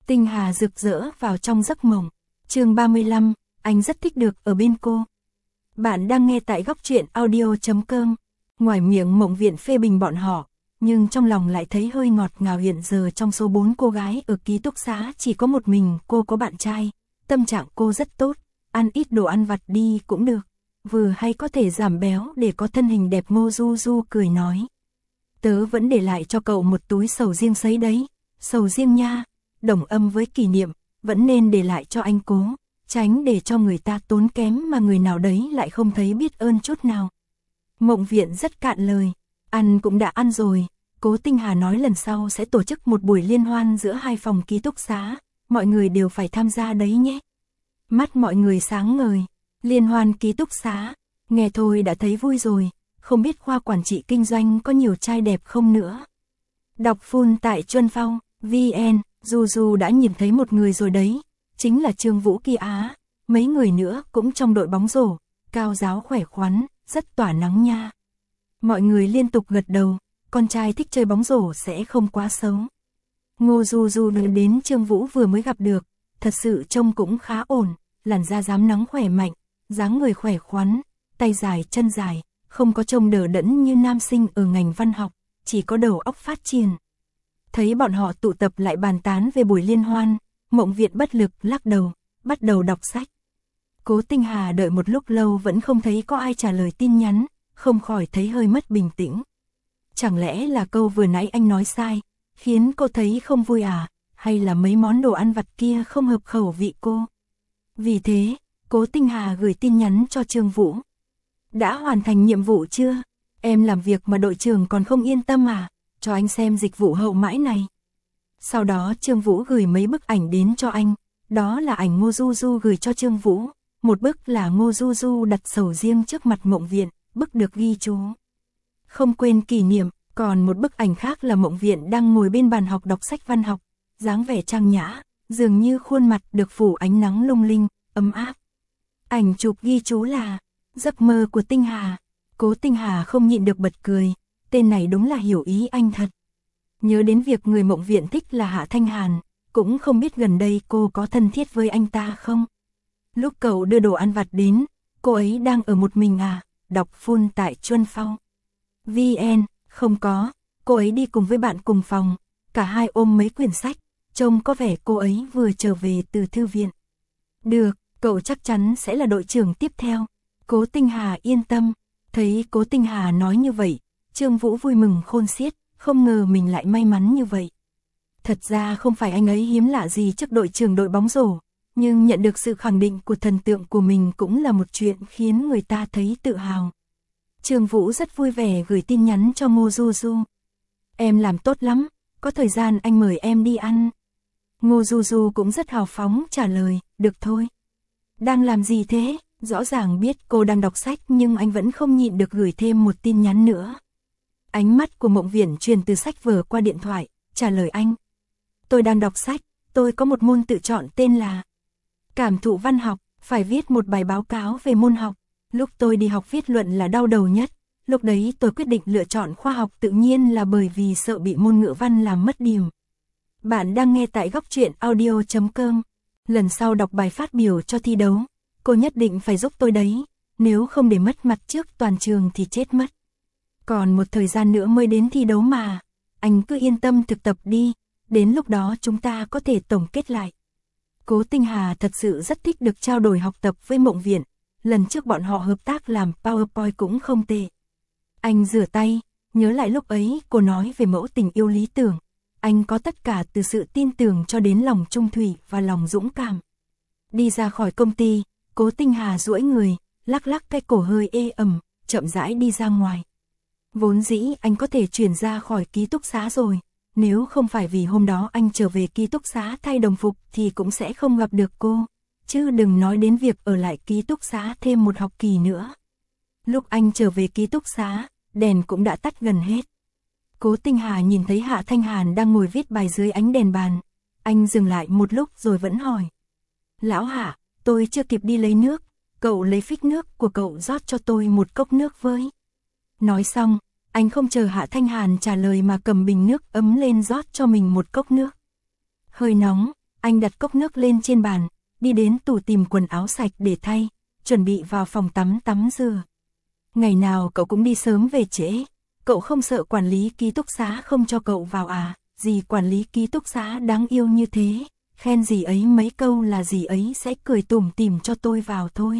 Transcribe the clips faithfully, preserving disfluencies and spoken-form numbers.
Tinh Hà rực rỡ vào trong giấc mộng. Chương ba mươi lăm, anh rất thích được ở bên cô. Bạn đang nghe tại góc truyện audio chấm com. Ngoài miệng Mộng Viện phê bình bọn họ, nhưng trong lòng lại thấy hơi ngọt ngào. Hiện giờ trong số bốn cô gái ở ký túc xá chỉ có một mình cô có bạn trai. Tâm trạng cô rất tốt, ăn ít đồ ăn vặt đi cũng được, vừa hay có thể giảm béo để có thân hình đẹp. Ngô Du Du cười nói. Tớ vẫn để lại cho cậu một túi sầu riêng sấy đấy. Sầu riêng nha, đồng âm với kỷ niệm, vẫn nên để lại cho anh Cố, tránh để cho người ta tốn kém mà người nào đấy lại không thấy biết ơn chút nào. Mộng Viện rất cạn lời, ăn cũng đã ăn rồi. Cố Tinh Hà nói lần sau sẽ tổ chức một buổi liên hoan giữa hai phòng ký túc xá, mọi người đều phải tham gia đấy nhé. Mắt mọi người sáng ngời, liên hoan ký túc xá, nghe thôi đã thấy vui rồi, không biết khoa quản trị kinh doanh có nhiều trai đẹp không nữa. Đọc full tại Chuân Phong, vê en, Du Du đã nhìn thấy một người rồi đấy, chính là Trương Vũ kia á, mấy người nữa cũng trong đội bóng rổ, cao giáo khỏe khoắn, rất tỏa nắng nha. Mọi người liên tục gật đầu, con trai thích chơi bóng rổ sẽ không quá xấu. Ngô Du Du nói đến Trương Vũ vừa mới gặp được, thật sự trông cũng khá ổn, làn da rám nắng khỏe mạnh, dáng người khỏe khoắn, tay dài chân dài, không có trông đờ đẫn như nam sinh ở ngành văn học, chỉ có đầu óc phát triển. Thấy bọn họ tụ tập lại bàn tán về buổi liên hoan, Mộng Viện bất lực lắc đầu, bắt đầu đọc sách. Cố Tinh Hà đợi một lúc lâu vẫn không thấy có ai trả lời tin nhắn, không khỏi thấy hơi mất bình tĩnh. Chẳng lẽ là câu vừa nãy anh nói sai, khiến cô thấy không vui à, hay là mấy món đồ ăn vặt kia không hợp khẩu vị cô? Vì thế, Cố Tinh Hà gửi tin nhắn cho Trương Vũ. Đã hoàn thành nhiệm vụ chưa? Em làm việc mà đội trưởng còn không yên tâm à? Cho anh xem dịch vụ hậu mãi này. Sau đó Trương Vũ gửi mấy bức ảnh đến cho anh, đó là ảnh Ngô Du Du gửi cho Trương Vũ, một bức là Ngô Du Du đặt sầu riêng trước mặt Mộng Viện, bức được ghi chú không quên kỷ niệm, còn một bức ảnh khác là Mộng Viện đang ngồi bên bàn học đọc sách văn học, dáng vẻ trang nhã, dường như khuôn mặt được phủ ánh nắng lung linh, ấm áp. Ảnh chụp ghi chú là giấc mơ của Tinh Hà. Cố Tinh Hà không nhịn được bật cười, tên này đúng là hiểu ý anh thật. Nhớ đến việc người Mộng Viện thích là Hạ Thanh Hàn, cũng không biết gần đây cô có thân thiết với anh ta không? Lúc cậu đưa đồ ăn vặt đến, cô ấy đang ở một mình à? Đọc full tại Chuân Phong. vê en, không có, cô ấy đi cùng với bạn cùng phòng, cả hai ôm mấy quyển sách, trông có vẻ cô ấy vừa trở về từ thư viện. Được, cậu chắc chắn sẽ là đội trưởng tiếp theo. Cố Tinh Hà yên tâm, thấy Cố Tinh Hà nói như vậy, Trương Vũ vui mừng khôn xiết, không ngờ mình lại may mắn như vậy. Thật ra không phải anh ấy hiếm lạ gì trước đội trưởng đội bóng rổ, nhưng nhận được sự khẳng định của thần tượng của mình cũng là một chuyện khiến người ta thấy tự hào. Trương Vũ rất vui vẻ gửi tin nhắn cho Ngô Du Du. Em làm tốt lắm, có thời gian anh mời em đi ăn. Ngô Du Du cũng rất hào phóng trả lời, được thôi. Đang làm gì thế? Rõ ràng biết cô đang đọc sách nhưng anh vẫn không nhịn được gửi thêm một tin nhắn nữa. Ánh mắt của Mộng Viện truyền từ sách vở qua điện thoại, trả lời anh. Tôi đang đọc sách, tôi có một môn tự chọn tên là Cảm thụ văn học, phải viết một bài báo cáo về môn học. Lúc tôi đi học viết luận là đau đầu nhất, lúc đấy tôi quyết định lựa chọn khoa học tự nhiên là bởi vì sợ bị môn ngữ văn làm mất điểm. Bạn đang nghe tại góc truyện audio chấm com. Lần sau đọc bài phát biểu cho thi đấu, cô nhất định phải giúp tôi đấy, nếu không để mất mặt trước toàn trường thì chết mất. Còn một thời gian nữa mới đến thi đấu mà, anh cứ yên tâm thực tập đi, đến lúc đó chúng ta có thể tổng kết lại. Cố Tinh Hà thật sự rất thích được trao đổi học tập với Mộng Viện, lần trước bọn họ hợp tác làm PowerPoint cũng không tệ. Anh rửa tay, nhớ lại lúc ấy cô nói về mẫu tình yêu lý tưởng, anh có tất cả từ sự tin tưởng cho đến lòng trung thủy và lòng dũng cảm. Đi ra khỏi công ty, Cố Tinh Hà duỗi người, lắc lắc cái cổ hơi ê ẩm, chậm rãi đi ra ngoài. Vốn dĩ anh có thể chuyển ra khỏi ký túc xá rồi, nếu không phải vì hôm đó anh trở về ký túc xá thay đồng phục thì cũng sẽ không gặp được cô, chứ đừng nói đến việc ở lại ký túc xá thêm một học kỳ nữa. Lúc anh trở về ký túc xá, đèn cũng đã tắt gần hết. Cố Tinh Hà nhìn thấy Hạ Thanh Hàn đang ngồi viết bài dưới ánh đèn bàn, anh dừng lại một lúc rồi vẫn hỏi. Lão Hạ, tôi chưa kịp đi lấy nước, cậu lấy phích nước của cậu rót cho tôi một cốc nước với. Nói xong, anh không chờ Hạ Thanh Hàn trả lời mà cầm bình nước ấm lên rót cho mình một cốc nước. Hơi nóng, Anh đặt cốc nước lên trên bàn, đi đến tủ tìm quần áo sạch để thay, chuẩn bị vào phòng tắm tắm rửa. Ngày nào cậu cũng đi sớm về trễ, cậu không sợ quản lý ký túc xá không cho cậu vào à? Dì quản lý ký túc xá đáng yêu như thế, khen dì ấy mấy câu là dì ấy sẽ cười tủm tỉm cho tôi vào thôi.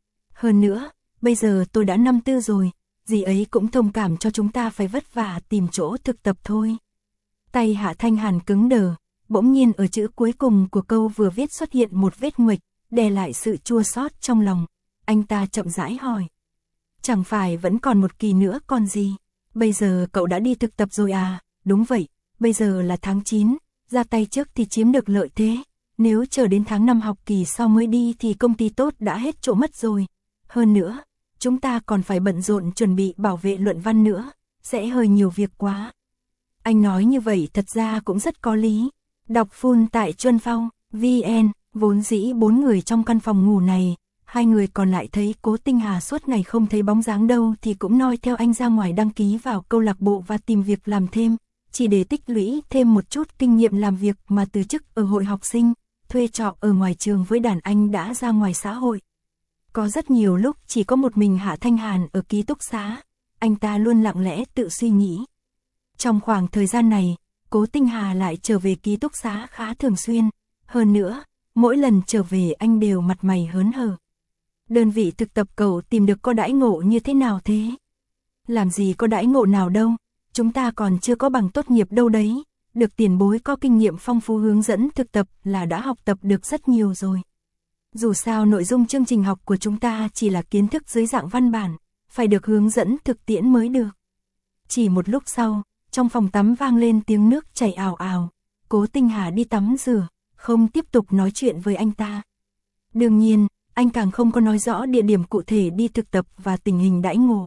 Hơn nữa, bây giờ tôi đã năm tư rồi, dì ấy cũng thông cảm cho chúng ta phải vất vả tìm chỗ thực tập thôi. Tay Hạ Thanh Hàn cứng đờ, bỗng nhiên ở chữ cuối cùng của câu vừa viết xuất hiện một vết nguệch, đè lại sự chua xót trong lòng. Anh ta chậm rãi hỏi. Chẳng phải vẫn còn một kỳ nữa còn gì? Bây giờ cậu đã đi thực tập rồi à? Đúng vậy, bây giờ là tháng chín, ra tay trước thì chiếm được lợi thế. Nếu chờ đến tháng năm học kỳ sau mới đi thì công ty tốt đã hết chỗ mất rồi. Hơn nữa, chúng ta còn phải bận rộn chuẩn bị bảo vệ luận văn nữa, sẽ hơi nhiều việc quá. Anh nói như vậy thật ra cũng rất có lý. Đọc full tại Chuân Phong, vê en, vốn dĩ bốn người trong căn phòng ngủ này, hai người còn lại thấy Cố Tinh Hà suốt ngày không thấy bóng dáng đâu thì cũng noi theo anh ra ngoài đăng ký vào câu lạc bộ và tìm việc làm thêm, chỉ để tích lũy thêm một chút kinh nghiệm làm việc mà từ chức ở hội học sinh, thuê trọ ở ngoài trường với đàn anh đã ra ngoài xã hội. Có rất nhiều lúc chỉ có một mình Hạ Thanh Hàn ở ký túc xá, anh ta luôn lặng lẽ tự suy nghĩ. Trong khoảng thời gian này, Cố Tinh Hà lại trở về ký túc xá khá thường xuyên, hơn nữa, mỗi lần trở về anh đều mặt mày hớn hở. Đơn vị thực tập cậu tìm được có đãi ngộ như thế nào thế? Làm gì có đãi ngộ nào đâu, chúng ta còn chưa có bằng tốt nghiệp đâu đấy, được tiền bối có kinh nghiệm phong phú hướng dẫn thực tập là đã học tập được rất nhiều rồi. Dù sao nội dung chương trình học của chúng ta chỉ là kiến thức dưới dạng văn bản, phải được hướng dẫn thực tiễn mới được. Chỉ một lúc sau, trong phòng tắm vang lên tiếng nước chảy ào ào, Cố Tinh Hà đi tắm rửa, không tiếp tục nói chuyện với anh ta. Đương nhiên, anh càng không có nói rõ địa điểm cụ thể đi thực tập và tình hình đãi ngộ.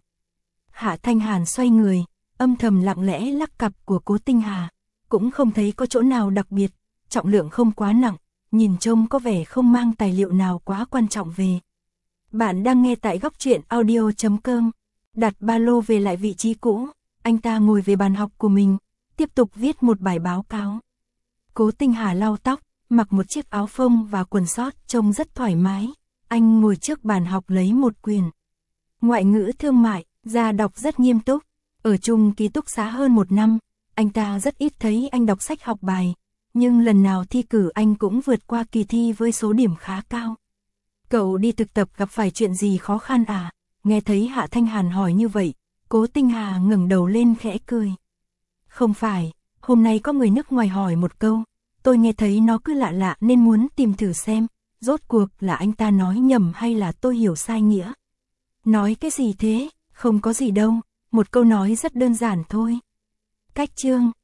Hạ Thanh Hàn xoay người, âm thầm lặng lẽ lắc cặp của Cố Tinh Hà, cũng không thấy có chỗ nào đặc biệt, trọng lượng không quá nặng, nhìn trông có vẻ không mang tài liệu nào quá quan trọng về. Bạn đang nghe tại góc truyện audio chấm com, đặt ba lô về lại vị trí cũ, anh ta ngồi về bàn học của mình, tiếp tục viết một bài báo cáo. Cố Tinh Hà lau tóc, mặc một chiếc áo phông và quần sót trông rất thoải mái, anh ngồi trước bàn học lấy một quyển ngoại ngữ thương mại, ra đọc rất nghiêm túc. Ở chung ký túc xá hơn một năm, anh ta rất ít thấy anh đọc sách học bài, nhưng lần nào thi cử anh cũng vượt qua kỳ thi với số điểm khá cao. Cậu đi thực tập gặp phải chuyện gì khó khăn à? Nghe thấy Hạ Thanh Hàn hỏi như vậy, Cố Tinh Hà ngẩng đầu lên khẽ cười. Không phải, hôm nay có người nước ngoài hỏi một câu, tôi nghe thấy nó cứ lạ lạ nên muốn tìm thử xem, rốt cuộc là anh ta nói nhầm hay là tôi hiểu sai nghĩa. Nói cái gì thế? Không có gì đâu, một câu nói rất đơn giản thôi. Cách chương